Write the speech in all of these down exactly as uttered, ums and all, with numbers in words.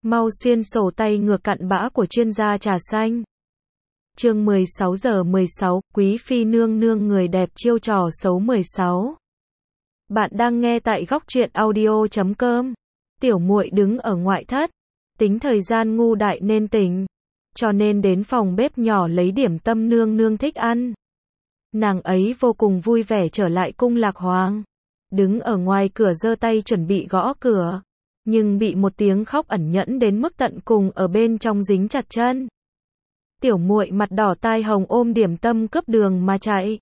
Mau xuyên sổ tay ngược cặn bã của chuyên gia trà xanh. Chương mười sáu giờ mười sáu, Quý phi nương nương người đẹp chiêu trò xấu mười sáu. Bạn đang nghe tại góc truyện audio chấm com. Tiểu muội đứng ở ngoại thất, tính thời gian ngu đại nên tỉnh, cho nên đến phòng bếp nhỏ lấy điểm tâm nương nương thích ăn. Nàng ấy vô cùng vui vẻ trở lại cung Lạc Hoàng, đứng ở ngoài cửa giơ tay chuẩn bị gõ cửa, nhưng bị một tiếng khóc ẩn nhẫn đến mức tận cùng ở bên trong dính chặt chân. Tiểu muội mặt đỏ tai hồng ôm điểm tâm cướp đường mà chạy.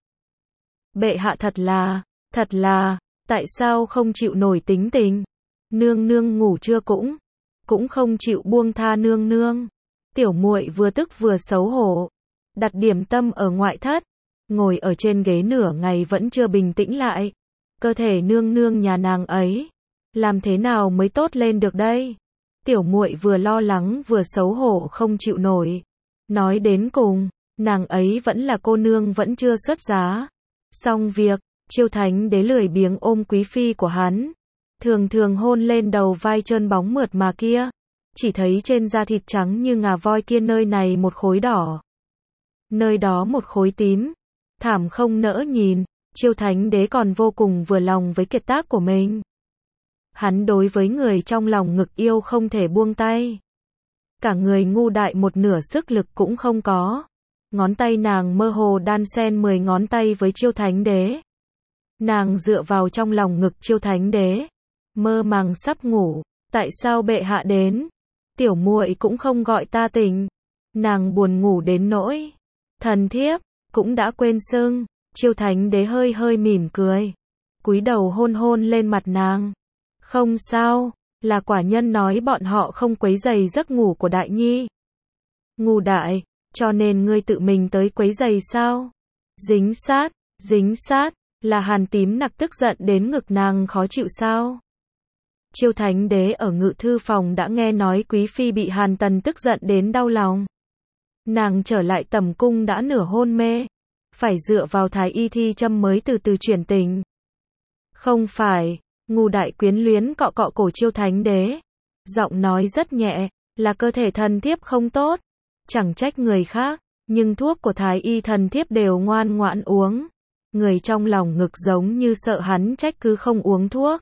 Bệ hạ thật là, thật là, tại sao không chịu nổi tính tình? Nương nương ngủ trưa cũng, cũng không chịu buông tha nương nương. Tiểu muội vừa tức vừa xấu hổ, đặt điểm tâm ở ngoại thất, ngồi ở trên ghế nửa ngày vẫn chưa bình tĩnh lại. Cơ thể nương nương nhà nàng ấy, làm thế nào mới tốt lên được đây? Tiểu muội vừa lo lắng vừa xấu hổ không chịu nổi. Nói đến cùng, nàng ấy vẫn là cô nương vẫn chưa xuất giá. Xong việc, Chiêu Thánh Đế lười biếng ôm quý phi của hắn, thường thường hôn lên đầu vai trơn bóng mượt mà kia, chỉ thấy trên da thịt trắng như ngà voi kia nơi này một khối đỏ, nơi đó một khối tím, thảm không nỡ nhìn. Chiêu Thánh Đế còn vô cùng vừa lòng với kiệt tác của mình. Hắn đối với người trong lòng ngực yêu không thể buông tay. Cả người ngu đại một nửa sức lực cũng không có. Ngón tay nàng mơ hồ đan xen mười ngón tay với Chiêu Thánh Đế. Nàng dựa vào trong lòng ngực Chiêu Thánh Đế, mơ màng sắp ngủ. Tại sao bệ hạ đến? Tiểu muội cũng không gọi ta tỉnh. Nàng buồn ngủ đến nỗi thần thiếp cũng đã quên xưng. Chiêu Thánh Đế hơi hơi mỉm cười, cúi đầu hôn hôn lên mặt nàng. Không sao, là quả nhân nói bọn họ không quấy rầy giấc ngủ của đại nhi. Ngu đại, cho nên ngươi tự mình tới quấy rầy sao? Dính sát, dính sát, là Hàn Tím Nặc tức giận đến ngực nàng khó chịu sao? Chiêu Thánh Đế ở ngự thư phòng đã nghe nói quý phi bị Hàn Tần tức giận đến đau lòng. Nàng trở lại tẩm cung đã nửa hôn mê, phải dựa vào thái y thi châm mới từ từ chuyển tình. Không phải, ngu đại quyến luyến cọ cọ cổ Chiêu Thánh Đế, giọng nói rất nhẹ, là cơ thể thần thiếp không tốt, chẳng trách người khác, nhưng thuốc của thái y thần thiếp đều ngoan ngoãn uống. Người trong lòng ngực giống như sợ hắn trách cứ không uống thuốc.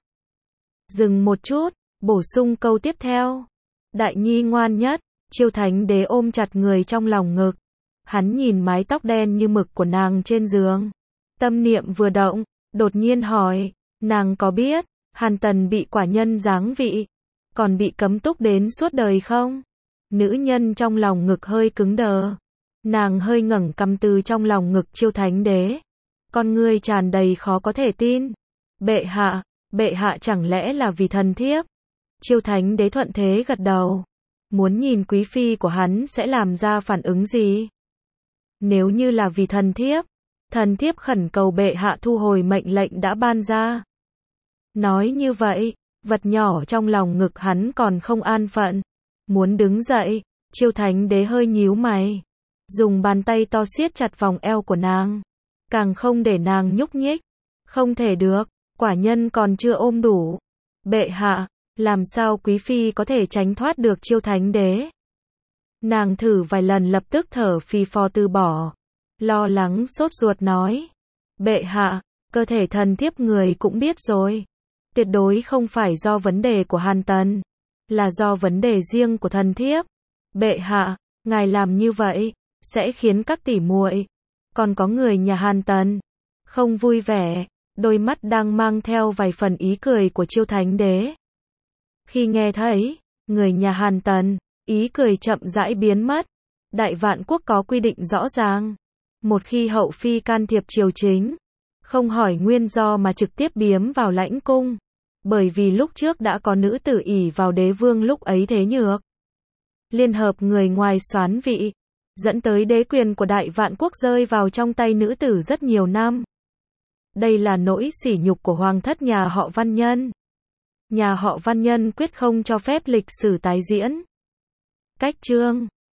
Dừng một chút, bổ sung câu tiếp theo. Đại nhi ngoan nhất. Chiêu Thánh Đế ôm chặt người trong lòng ngực. Hắn nhìn mái tóc đen như mực của nàng trên giường. Tâm niệm vừa động, đột nhiên hỏi, nàng có biết, Hàn Tần bị quả nhân giáng vị, còn bị cấm túc đến suốt đời không? Nữ nhân trong lòng ngực hơi cứng đờ. Nàng hơi ngẩng cằm từ trong lòng ngực Chiêu Thánh Đế. Con ngươi tràn đầy khó có thể tin. Bệ hạ, bệ hạ chẳng lẽ là vì thần thiếp? Chiêu Thánh Đế thuận thế gật đầu. Muốn nhìn quý phi của hắn sẽ làm ra phản ứng gì? Nếu như là vì thần thiếp, thần thiếp khẩn cầu bệ hạ thu hồi mệnh lệnh đã ban ra. Nói như vậy, vật nhỏ trong lòng ngực hắn còn không an phận. Muốn đứng dậy, Chiêu Thánh Đế hơi nhíu mày, dùng bàn tay to siết chặt vòng eo của nàng, càng không để nàng nhúc nhích. Không thể được, quả nhân còn chưa ôm đủ. Bệ hạ, làm sao quý phi có thể tránh thoát được Chiêu Thánh Đế? Nàng thử vài lần lập tức thở phì phò từ bỏ, lo lắng sốt ruột nói. Bệ hạ, cơ thể thần thiếp người cũng biết rồi. Tuyệt đối không phải do vấn đề của Hàn Tần, là do vấn đề riêng của thần thiếp. Bệ hạ, ngài làm như vậy, sẽ khiến các tỷ muội, còn có người nhà Hàn Tần, không vui vẻ. Đôi mắt đang mang theo vài phần ý cười của Chiêu Thánh Đế. Khi nghe thấy, người nhà Hàn Tần, ý cười chậm rãi biến mất. Đại Vạn Quốc có quy định rõ ràng. Một khi hậu phi can thiệp triều chính, không hỏi nguyên do mà trực tiếp biếm vào lãnh cung. Bởi vì lúc trước đã có nữ tử ỷ vào đế vương lúc ấy thế nhược, liên hợp người ngoài soán vị, dẫn tới đế quyền của Đại Vạn Quốc rơi vào trong tay nữ tử rất nhiều năm. Đây là nỗi sỉ nhục của hoàng thất nhà họ Văn Nhân. Nhà họ Văn Nhân quyết không cho phép lịch sử tái diễn. Cách chương